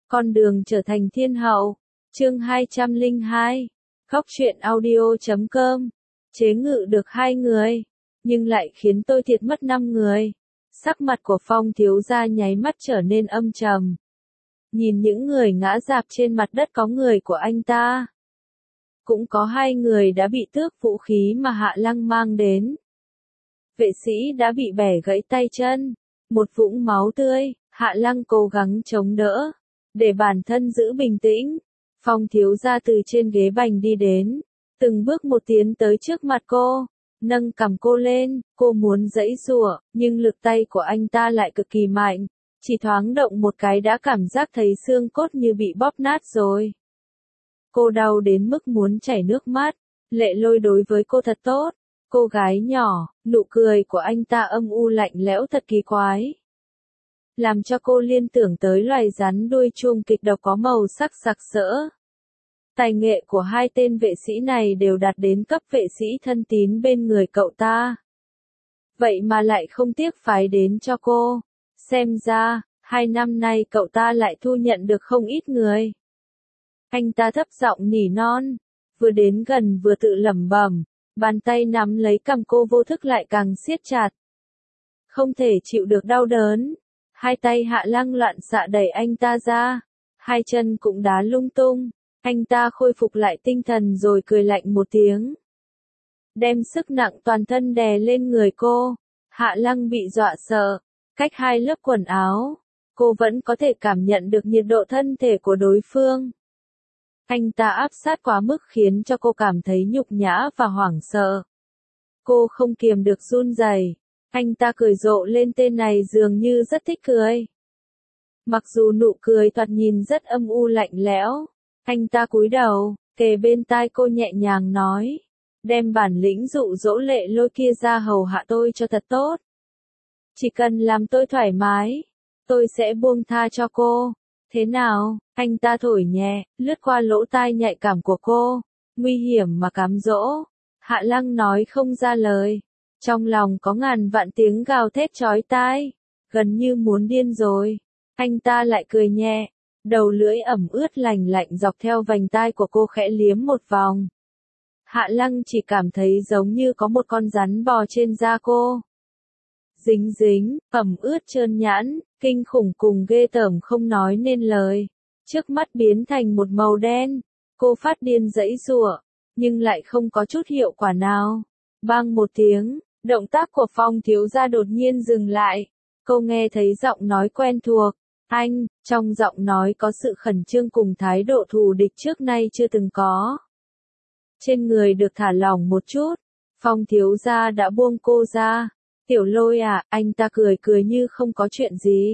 Con đường trở thành thiên hậu. Chương 202. Khóc chuyện audio.com. Chế ngự được 2 người, nhưng lại khiến tôi thiệt mất 5 người. Sắc mặt của Phong thiếu gia nháy mắt trở nên âm trầm. Nhìn những người ngã rạp trên mặt đất có người của anh ta. Cũng có 2 người đã bị tước vũ khí mà Hạ Lăng mang đến. Vệ sĩ đã bị bẻ gãy tay chân. Một vũng máu tươi, Hạ Lăng cố gắng chống đỡ, để bản thân giữ bình tĩnh. Phong thiếu gia từ trên ghế bành đi đến, từng bước một tiến tới trước mặt cô, nâng cằm cô lên, cô muốn giãy giụa, nhưng lực tay của anh ta lại cực kỳ mạnh, chỉ thoáng động một cái đã cảm giác thấy xương cốt như bị bóp nát rồi. Cô đau đến mức muốn chảy nước mắt, Lệ Lôi đối với cô thật tốt, cô gái nhỏ, nụ cười của anh ta âm u lạnh lẽo thật kỳ quái. Làm cho cô liên tưởng tới loài rắn đuôi chuông kịch độc có màu sắc sặc sỡ. Tài nghệ của 2 tên vệ sĩ này đều đạt đến cấp vệ sĩ thân tín bên người cậu ta. Vậy mà lại không tiếc phái đến cho cô. Xem ra, 2 năm nay cậu ta lại thu nhận được không ít người. Anh ta thấp giọng nỉ non, vừa đến gần vừa tự lẩm bẩm, bàn tay nắm lấy cằm cô vô thức lại càng siết chặt. Không thể chịu được đau đớn. 2 tay Hạ Lăng loạn xạ đẩy anh ta ra, 2 chân cũng đá lung tung. Anh ta khôi phục lại tinh thần rồi cười lạnh một tiếng. Đem sức nặng toàn thân đè lên người cô. Hạ Lăng bị dọa sợ. Cách 2 lớp quần áo, cô vẫn có thể cảm nhận được nhiệt độ thân thể của đối phương. Anh ta áp sát quá mức khiến cho cô cảm thấy nhục nhã và hoảng sợ. Cô không kiềm được run rẩy. Anh ta cười rộ lên, tên này dường như rất thích cười. Mặc dù nụ cười thoạt nhìn rất âm u lạnh lẽo, anh ta cúi đầu, kề bên tai cô nhẹ nhàng nói, đem bản lĩnh dụ dỗ Lệ Lôi kia ra hầu hạ tôi cho thật tốt. Chỉ cần làm tôi thoải mái, tôi sẽ buông tha cho cô. Thế nào? Anh ta thổi nhẹ, lướt qua lỗ tai nhạy cảm của cô, nguy hiểm mà cám dỗ. Hạ Lăng nói không ra lời. Trong lòng có ngàn vạn tiếng gào thét chói tai, gần như muốn điên rồi. Anh ta lại cười nhẹ, đầu lưỡi ẩm ướt lành lạnh dọc theo vành tai của cô khẽ liếm một vòng. Hạ Lăng chỉ cảm thấy giống như có một con rắn bò trên da cô. Dính dính, ẩm ướt trơn nhẵn, kinh khủng cùng ghê tởm không nói nên lời. Trước mắt biến thành một màu đen, cô phát điên giãy giụa, nhưng lại không có chút hiệu quả nào. Bang một tiếng. Động tác của Phong thiếu gia đột nhiên dừng lại. Cô nghe thấy giọng nói quen thuộc. Anh, trong giọng nói có sự khẩn trương cùng thái độ thù địch trước nay chưa từng có. Trên người được thả lỏng một chút. Phong thiếu gia đã buông cô ra. Tiểu Lôi à, anh ta cười cười như không có chuyện gì.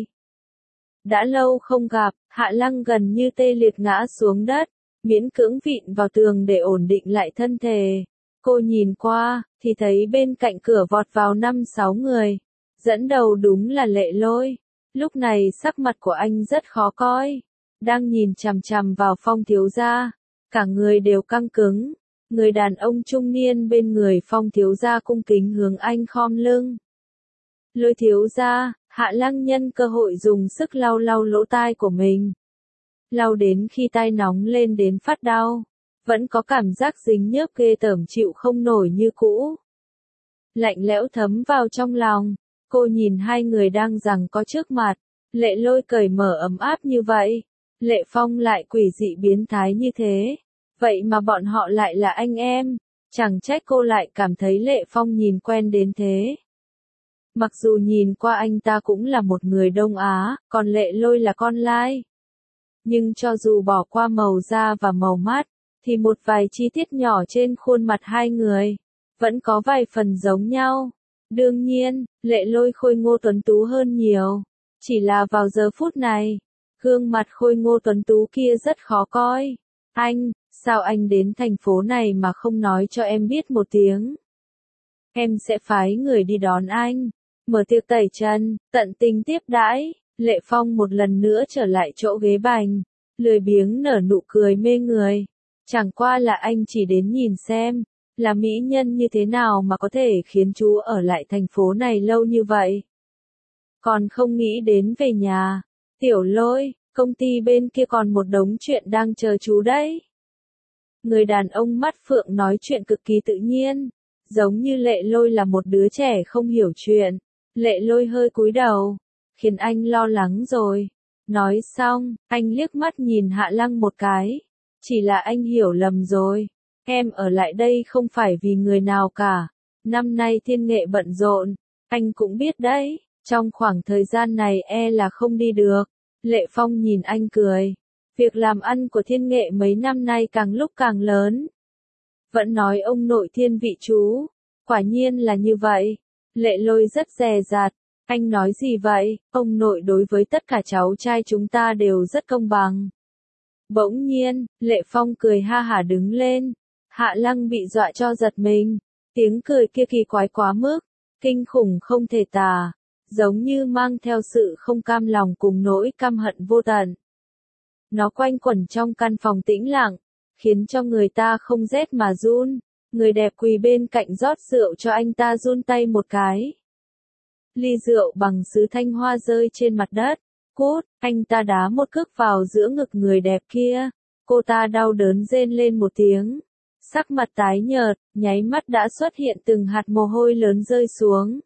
Đã lâu không gặp, Hạ Lăng gần như tê liệt ngã xuống đất, miễn cưỡng vịn vào tường để ổn định lại thân thể. Cô nhìn qua, thì thấy bên cạnh cửa vọt vào 5-6 người. Dẫn đầu đúng là Lệ Lôi. Lúc này sắc mặt của anh rất khó coi. Đang nhìn chằm chằm vào Phong thiếu gia. Cả người đều căng cứng. Người đàn ông trung niên bên người Phong thiếu gia cung kính hướng anh khom lưng. Lôi thiếu gia, Hạ Lăng nhân cơ hội dùng sức lau lau lỗ tai của mình. Lau đến khi tai nóng lên đến phát đau. Vẫn có cảm giác dính nhớp ghê tởm chịu không nổi như cũ. Lạnh lẽo thấm vào trong lòng. Cô nhìn 2 người đang giằng co trước mặt. Lệ Lôi cởi mở ấm áp như vậy. Lệ Phong lại quỷ dị biến thái như thế. Vậy mà bọn họ lại là anh em. Chẳng trách cô lại cảm thấy Lệ Phong nhìn quen đến thế. Mặc dù nhìn qua anh ta cũng là một người Đông Á, còn Lệ Lôi là con lai. Nhưng cho dù bỏ qua màu da và màu mắt, thì một vài chi tiết nhỏ trên khuôn mặt 2 người, vẫn có vài phần giống nhau. Đương nhiên, Lệ Lôi khôi ngô tuấn tú hơn nhiều. Chỉ là vào giờ phút này, gương mặt khôi ngô tuấn tú kia rất khó coi. Anh, sao anh đến thành phố này mà không nói cho em biết một tiếng? Em sẽ phái người đi đón anh, mở tiệc tẩy trần, tận tình tiếp đãi. Lệ Phong một lần nữa trở lại chỗ ghế bành, lười biếng nở nụ cười mê người. Chẳng qua là anh chỉ đến nhìn xem, là mỹ nhân như thế nào mà có thể khiến chú ở lại thành phố này lâu như vậy. Còn không nghĩ đến về nhà. Tiểu Lôi, công ty bên kia còn một đống chuyện đang chờ chú đấy. Người đàn ông mắt phượng nói chuyện cực kỳ tự nhiên, giống như Lệ Lôi là một đứa trẻ không hiểu chuyện. Lệ Lôi hơi cúi đầu, khiến anh lo lắng rồi. Nói xong, anh liếc mắt nhìn Hạ Lăng một cái. Chỉ là anh hiểu lầm rồi. Em ở lại đây không phải vì người nào cả. Năm nay Thiên Nghệ bận rộn, anh cũng biết đấy. Trong khoảng thời gian này là không đi được. Lệ Phong nhìn anh cười. Việc làm ăn của Thiên Nghệ mấy năm nay càng lúc càng lớn. Vẫn nói ông nội thiên vị chú. Quả nhiên là như vậy. Lệ Lôi rất dè dặt. Anh nói gì vậy? Ông nội đối với tất cả cháu trai chúng ta đều rất công bằng. Bỗng nhiên, Lệ Phong cười ha hả đứng lên. Hạ Lăng bị dọa cho giật mình. Tiếng cười kia kỳ quái quá mức. Kinh khủng không thể tả. Giống như mang theo sự không cam lòng cùng nỗi căm hận vô tận. Nó quanh quẩn trong căn phòng tĩnh lặng, khiến cho người ta không rét mà run. Người đẹp quỳ bên cạnh rót rượu cho anh ta run tay một cái. Ly rượu bằng sứ thanh hoa rơi trên mặt đất. Cút, anh ta đá một cước vào giữa ngực người đẹp kia. Cô ta đau đớn rên lên một tiếng. Sắc mặt tái nhợt, nháy mắt đã xuất hiện từng hạt mồ hôi lớn rơi xuống.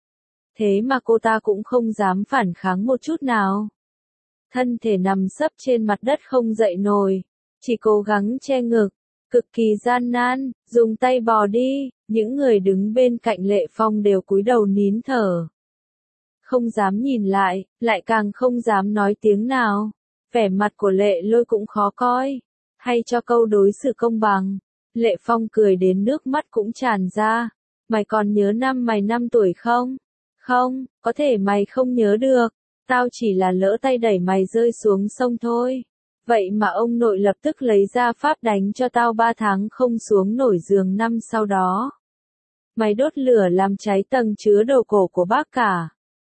Thế mà cô ta cũng không dám phản kháng một chút nào. Thân thể nằm sấp trên mặt đất không dậy nổi, chỉ cố gắng che ngực, cực kỳ gian nan, dùng tay bò đi. Những người đứng bên cạnh Lệ Phong đều cúi đầu nín thở. Không dám nhìn lại càng không dám nói tiếng nào. Vẻ mặt của Lệ Lôi cũng khó coi. Hay cho câu đối xử công bằng. Lệ Phong cười đến nước mắt cũng tràn ra. Mày còn nhớ năm mày 5 tuổi không? Không, có thể mày không nhớ được. Tao chỉ là lỡ tay đẩy mày rơi xuống sông thôi. Vậy mà ông nội lập tức lấy ra pháp đánh cho tao 3 tháng không xuống nổi giường năm sau đó. Mày đốt lửa làm cháy tầng chứa đồ cổ của bác cả.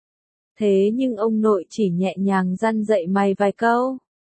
Thế nhưng ông nội chỉ nhẹ nhàng răn dạy mày vài câu.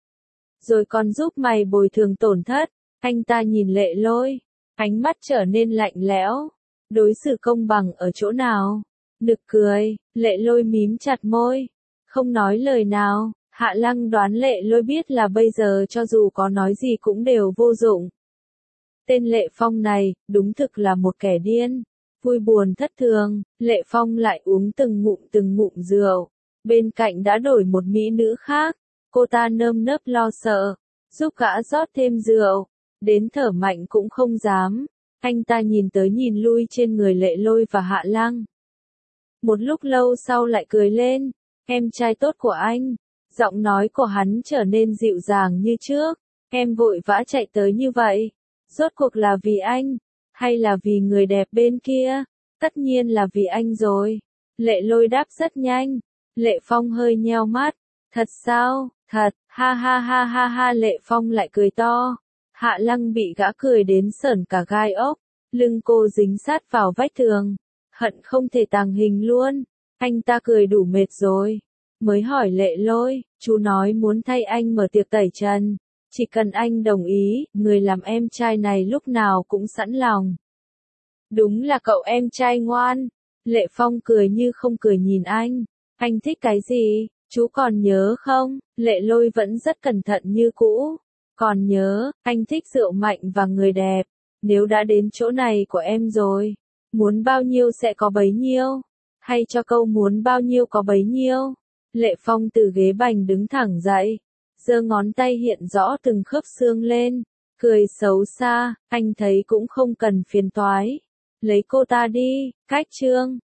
Rồi còn giúp mày bồi thường tổn thất. Anh ta nhìn Lệ Lôi, ánh mắt trở nên lạnh lẽo. Đối xử công bằng ở chỗ nào? Nực cười, Lệ Lôi mím chặt môi. Không nói lời nào. Hạ Lăng đoán Lệ Lôi biết là bây giờ cho dù có nói gì cũng đều vô dụng. Tên Lệ Phong này, đúng thực là một kẻ điên. Vui buồn thất thường, Lệ Phong lại uống từng ngụm rượu. Bên cạnh đã đổi một mỹ nữ khác. Cô ta nơm nớp lo sợ, giúp gã rót thêm rượu. Đến thở mạnh cũng không dám. Anh ta nhìn tới nhìn lui trên người Lệ Lôi và Hạ Lăng. Một lúc lâu sau lại cười lên. Em trai tốt của anh. Giọng nói của hắn trở nên dịu dàng như trước. Em vội vã chạy tới như vậy. Rốt cuộc là vì anh, hay là vì người đẹp bên kia? Tất nhiên là vì anh rồi. Lệ Lôi đáp rất nhanh. Lệ Phong hơi nheo mắt. Thật sao? Thật, ha ha ha ha ha. Lệ Phong lại cười to. Hạ Lăng bị gã cười đến sởn cả gai ốc. Lưng cô dính sát vào vách tường. Hận không thể tàng hình luôn. Anh ta cười đủ mệt rồi. Mới hỏi Lệ Lôi, chú nói muốn thay anh mở tiệc tẩy trần. Chỉ cần anh đồng ý, người làm em trai này lúc nào cũng sẵn lòng. Đúng là cậu em trai ngoan. Lệ Phong cười như không cười nhìn anh. Anh thích cái gì? Chú còn nhớ không? Lệ Lôi vẫn rất cẩn thận như cũ. Còn nhớ, anh thích rượu mạnh và người đẹp. Nếu đã đến chỗ này của em rồi, muốn bao nhiêu sẽ có bấy nhiêu. Hay cho câu muốn bao nhiêu có bấy nhiêu. Lệ Phong từ ghế bành đứng thẳng dậy. Giơ ngón tay hiện rõ từng khớp xương lên. Cười xấu xa, anh thấy cũng không cần phiền toái. Lấy cô ta đi, cách chương.